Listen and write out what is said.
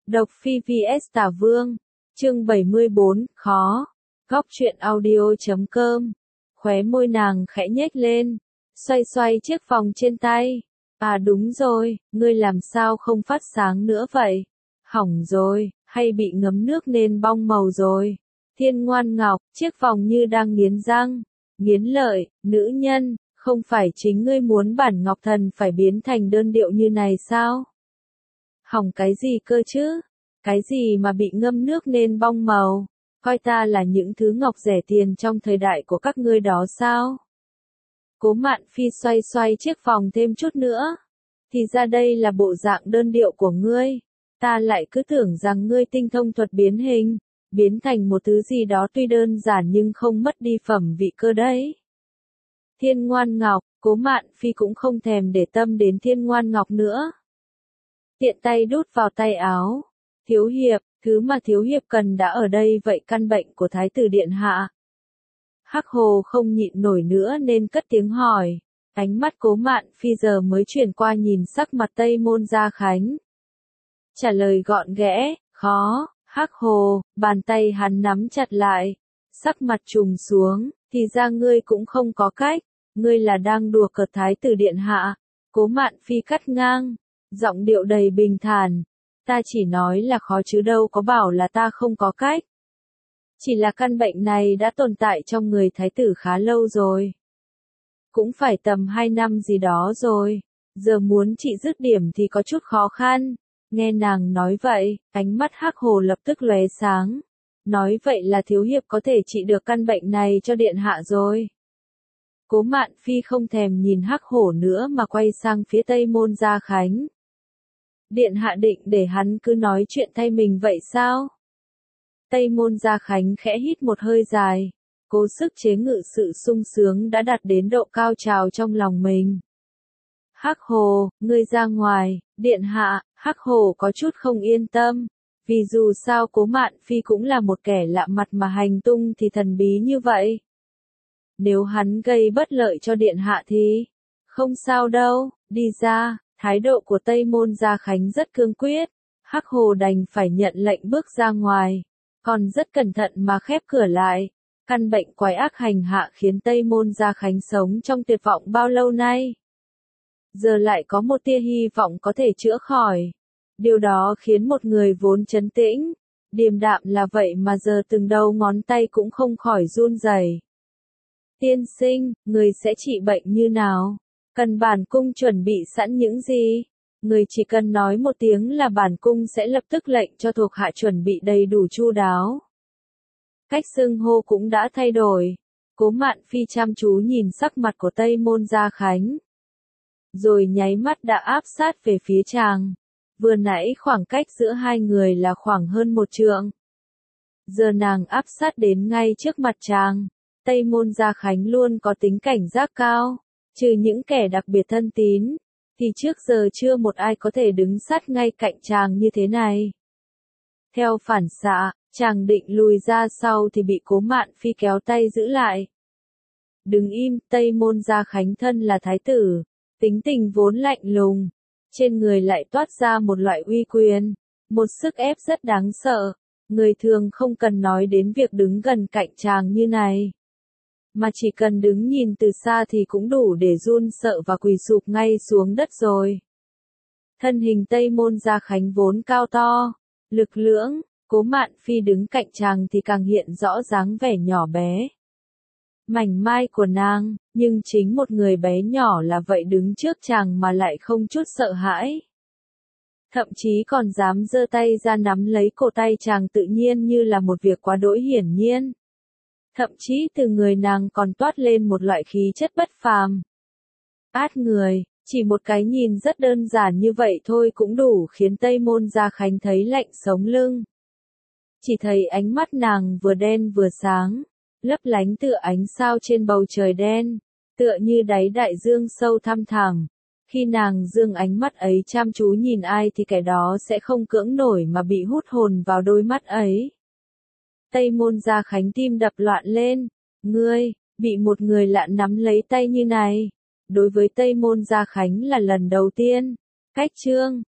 Độc Phi vs Tả Vương, chương 74, khó. Góc truyện audio.com. Khóe môi nàng khẽ nhếch lên, xoay xoay chiếc vòng trên tay. À đúng rồi, ngươi làm sao không phát sáng nữa vậy? Hỏng rồi, hay bị ngấm nước nên bong màu rồi? Thiên Ngoan Ngọc, chiếc vòng như đang nghiến răng, nghiến lợi, nữ nhân, không phải chính ngươi muốn bản Ngọc Thần phải biến thành đơn điệu như này sao? Hỏng cái gì cơ chứ? Cái gì mà bị ngâm nước nên bong màu? Coi ta là những thứ ngọc rẻ tiền trong thời đại của các ngươi đó sao? Cố Mạn Phi xoay xoay chiếc vòng thêm chút nữa. Thì ra đây là bộ dạng đơn điệu của ngươi. Ta lại cứ tưởng rằng ngươi tinh thông thuật biến hình, biến thành một thứ gì đó tuy đơn giản nhưng không mất đi phẩm vị cơ đấy. Thiên Ngoan Ngọc, Cố Mạn Phi cũng không thèm để tâm đến Thiên Ngoan Ngọc nữa. Tiện tay đút vào tay áo. Thiếu hiệp, thứ mà thiếu hiệp cần đã ở đây vậy căn bệnh của Thái tử Điện Hạ. Hắc Hồ không nhịn nổi nữa nên cất tiếng hỏi. Ánh mắt Cố Mạn Phi giờ mới chuyển qua nhìn sắc mặt Tây Môn Gia Khánh. Trả lời gọn ghẽ, khó. Hắc Hồ, bàn tay hắn nắm chặt lại. Sắc mặt trùng xuống, thì ra ngươi cũng không có cách. Ngươi là đang đùa cợt Thái tử Điện Hạ. Cố Mạn Phi cắt ngang, giọng điệu đầy bình thản. Ta chỉ nói là khó chứ đâu có bảo là ta không có cách. Chỉ là căn bệnh này đã tồn tại trong người thái tử khá lâu rồi. Cũng phải tầm 2 năm gì đó rồi. Giờ muốn trị dứt điểm thì có chút khó khăn. Nghe nàng nói vậy, ánh mắt Hắc Hồ lập tức lóe sáng. Nói vậy là thiếu hiệp có thể trị được căn bệnh này cho điện hạ rồi. Cố Mạn Phi không thèm nhìn Hắc Hổ nữa mà quay sang phía Tây Môn Gia Khánh. Điện hạ định để hắn cứ nói chuyện thay mình vậy sao? Tây Môn Gia Khánh khẽ hít một hơi dài, cố sức chế ngự sự sung sướng đã đạt đến độ cao trào trong lòng mình. Hắc Hồ, ngươi ra ngoài, điện hạ. Hắc Hồ có chút không yên tâm, vì dù sao Cố Mạn Phi cũng là một kẻ lạ mặt mà hành tung thì thần bí như vậy. Nếu hắn gây bất lợi cho điện hạ thì, không sao đâu, đi ra. Thái độ của Tây Môn Gia Khánh rất cương quyết, Hắc Hồ đành phải nhận lệnh bước ra ngoài, còn rất cẩn thận mà khép cửa lại. Căn bệnh quái ác hành hạ khiến Tây Môn Gia Khánh sống trong tuyệt vọng bao lâu nay. Giờ lại có một tia hy vọng có thể chữa khỏi. Điều đó khiến một người vốn trấn tĩnh, điềm đạm là vậy mà giờ từng đầu ngón tay cũng không khỏi run rẩy. Tiên sinh, người sẽ trị bệnh như nào? Cần bản cung chuẩn bị sẵn những gì? Người chỉ cần nói một tiếng là bản cung sẽ lập tức lệnh cho thuộc hạ chuẩn bị đầy đủ chu đáo. Cách xưng hô cũng đã thay đổi. Cố Mạn Phi chăm chú nhìn sắc mặt của Tây Môn Gia Khánh, rồi nháy mắt đã áp sát về phía chàng. Vừa nãy khoảng cách giữa hai người là khoảng hơn 1 trượng. Giờ nàng áp sát đến ngay trước mặt chàng. Tây Môn Gia Khánh luôn có tính cảnh giác cao. Trừ những kẻ đặc biệt thân tín, thì trước giờ chưa một ai có thể đứng sát ngay cạnh chàng như thế này. Theo phản xạ, chàng định lùi ra sau thì bị Cố Mạn Phi kéo tay giữ lại. Đừng im, Tây Môn Gia Khánh thân là thái tử, tính tình vốn lạnh lùng, trên người lại toát ra một loại uy quyền, một sức ép rất đáng sợ. Người thường không cần nói đến việc đứng gần cạnh chàng như này, mà chỉ cần đứng nhìn từ xa thì cũng đủ để run sợ và quỳ sụp ngay xuống đất rồi. Thân hình Tây Môn Gia Khánh vốn cao to, lực lưỡng, Cố Mạn Phi đứng cạnh chàng thì càng hiện rõ dáng vẻ nhỏ bé, mảnh mai của nàng, nhưng chính một người bé nhỏ là vậy đứng trước chàng mà lại không chút sợ hãi. Thậm chí còn dám giơ tay ra nắm lấy cổ tay chàng tự nhiên như là một việc quá đỗi hiển nhiên. Thậm chí từ người nàng còn toát lên một loại khí chất bất phàm. Át người, chỉ một cái nhìn rất đơn giản như vậy thôi cũng đủ khiến Tây Môn Gia Khánh thấy lạnh sống lưng. Chỉ thấy ánh mắt nàng vừa đen vừa sáng, lấp lánh tựa ánh sao trên bầu trời đen, tựa như đáy đại dương sâu thăm thẳm. Khi nàng dương ánh mắt ấy chăm chú nhìn ai thì kẻ đó sẽ không cưỡng nổi mà bị hút hồn vào đôi mắt ấy. Tây Môn Gia Khánh tim đập loạn lên. Ngươi, bị một người lạ nắm lấy tay như này. Đối với Tây Môn Gia Khánh là lần đầu tiên. Cách chương